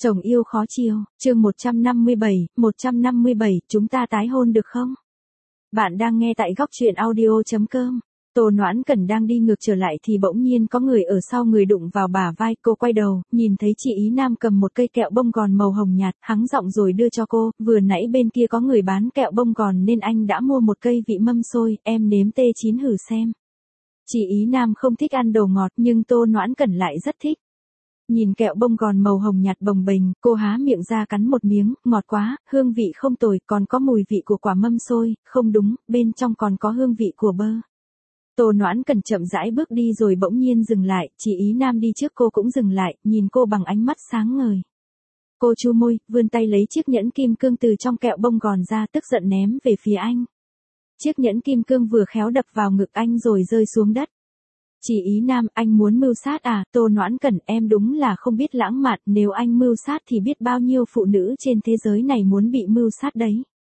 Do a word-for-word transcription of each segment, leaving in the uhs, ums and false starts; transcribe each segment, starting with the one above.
Chồng yêu khó chiều, chương một trăm năm mươi bảy, một trăm năm mươi bảy, chúng ta tái hôn được không? Bạn đang nghe tại góc truyện audio chấm com. Tô Noãn Cẩn đang đi ngược trở lại thì bỗng nhiên có người ở sau người đụng vào bả vai, cô quay đầu, nhìn thấy chị Ý Nam cầm một cây kẹo bông gòn màu hồng nhạt, hắng giọng rồi đưa cho cô, vừa nãy bên kia có người bán kẹo bông gòn nên anh đã mua một cây vị mâm xôi, em nếm tê chín hử xem. Chị Ý Nam không thích ăn đồ ngọt nhưng Tô Noãn Cẩn lại rất thích. Nhìn kẹo bông gòn màu hồng nhạt bồng bềnh, cô há miệng ra cắn một miếng, ngọt quá, hương vị không tồi, còn có mùi vị của quả mâm xôi, không đúng, bên trong còn có hương vị của bơ. Tô Noãn Cẩn chậm rãi bước đi rồi bỗng nhiên dừng lại, chị Ý Nam đi trước cô cũng dừng lại, nhìn cô bằng ánh mắt sáng ngời. Cô chu môi, vươn tay lấy chiếc nhẫn kim cương từ trong kẹo bông gòn ra, tức giận ném về phía anh. Chiếc nhẫn kim cương vừa khéo đập vào ngực anh rồi rơi xuống đất. Chị Ý Nam, anh muốn mưu sát à? Tô Noãn Cẩn, em đúng là không biết lãng mạn, nếu anh mưu sát thì biết bao nhiêu phụ nữ trên thế giới này muốn bị mưu sát đấy.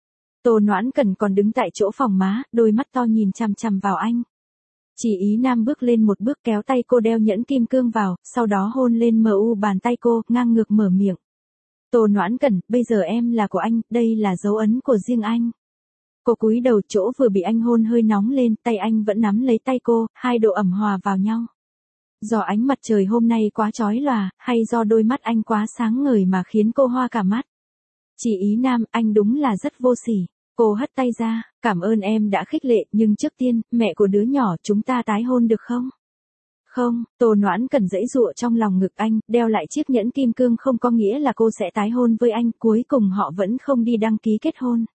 Tô Noãn Cẩn còn đứng tại chỗ phòng má, đôi mắt to nhìn chằm chằm vào anh. Chị Ý Nam bước lên một bước kéo tay cô đeo nhẫn kim cương vào, sau đó hôn lên mờ u bàn tay cô, ngang ngược mở miệng. Tô Noãn Cẩn, bây giờ em là của anh, đây là dấu ấn của riêng anh. Cô cúi đầu, chỗ vừa bị anh hôn hơi nóng lên, tay anh vẫn nắm lấy tay cô, hai độ ẩm hòa vào nhau. Do ánh mặt trời hôm nay quá chói lòa, hay do đôi mắt anh quá sáng ngời mà khiến cô hoa cả mắt. Chị Ý Nam, anh đúng là rất vô sỉ. Cô hất tay ra, cảm ơn em đã khích lệ, nhưng trước tiên, mẹ của đứa nhỏ, chúng ta tái hôn được không? Không, Tô Noãn Cẩn giãy giụa trong lòng ngực anh, đeo lại chiếc nhẫn kim cương không có nghĩa là cô sẽ tái hôn với anh, cuối cùng họ vẫn không đi đăng ký kết hôn.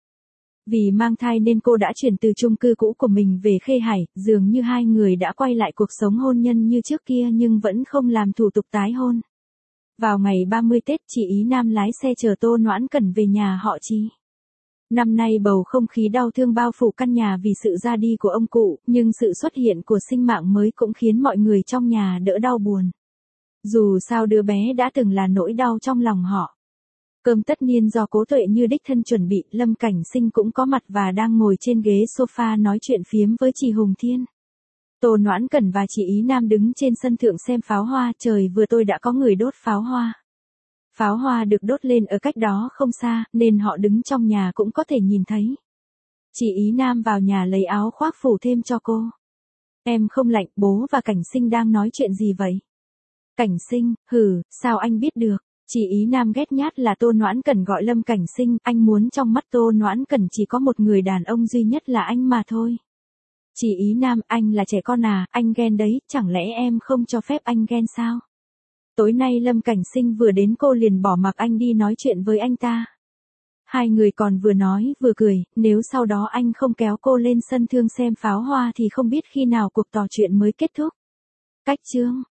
Vì mang thai nên cô đã chuyển từ chung cư cũ của mình về Khê Hải, dường như hai người đã quay lại cuộc sống hôn nhân như trước kia nhưng vẫn không làm thủ tục tái hôn. Vào ngày ba mươi Tết, chị Ý Nam lái xe chở Tô Noãn Cẩn về nhà họ Chi. Năm nay bầu không khí đau thương bao phủ căn nhà vì sự ra đi của ông cụ, nhưng sự xuất hiện của sinh mạng mới cũng khiến mọi người trong nhà đỡ đau buồn. Dù sao đứa bé đã từng là nỗi đau trong lòng họ. Cơm tất niên do Cố Tuệ Như đích thân chuẩn bị, Lâm Cảnh Sinh cũng có mặt và đang ngồi trên ghế sofa nói chuyện phiếm với chị Hùng Thiên. Tô Noãn Cẩn và chị Ý Nam đứng trên sân thượng xem pháo hoa, trời vừa tối đã có người đốt pháo hoa. Pháo hoa được đốt lên ở cách đó không xa, nên họ đứng trong nhà cũng có thể nhìn thấy. Chị Ý Nam vào nhà lấy áo khoác phủ thêm cho cô. Em không lạnh, bố và Cảnh Sinh đang nói chuyện gì vậy? Cảnh Sinh, hừ, sao anh biết được? Chị Ý Nam ghét nhát là Tô Noãn Cẩn gọi Lâm Cảnh Sinh, anh muốn trong mắt Tô Noãn Cẩn chỉ có một người đàn ông duy nhất là anh mà thôi. Chị Ý Nam, anh là trẻ con à, anh ghen đấy, chẳng lẽ em không cho phép anh ghen sao? Tối nay Lâm Cảnh Sinh vừa đến cô liền bỏ mặc anh đi nói chuyện với anh ta. Hai người còn vừa nói vừa cười, nếu sau đó anh không kéo cô lên sân thượng xem pháo hoa thì không biết khi nào cuộc trò chuyện mới kết thúc. Cách chương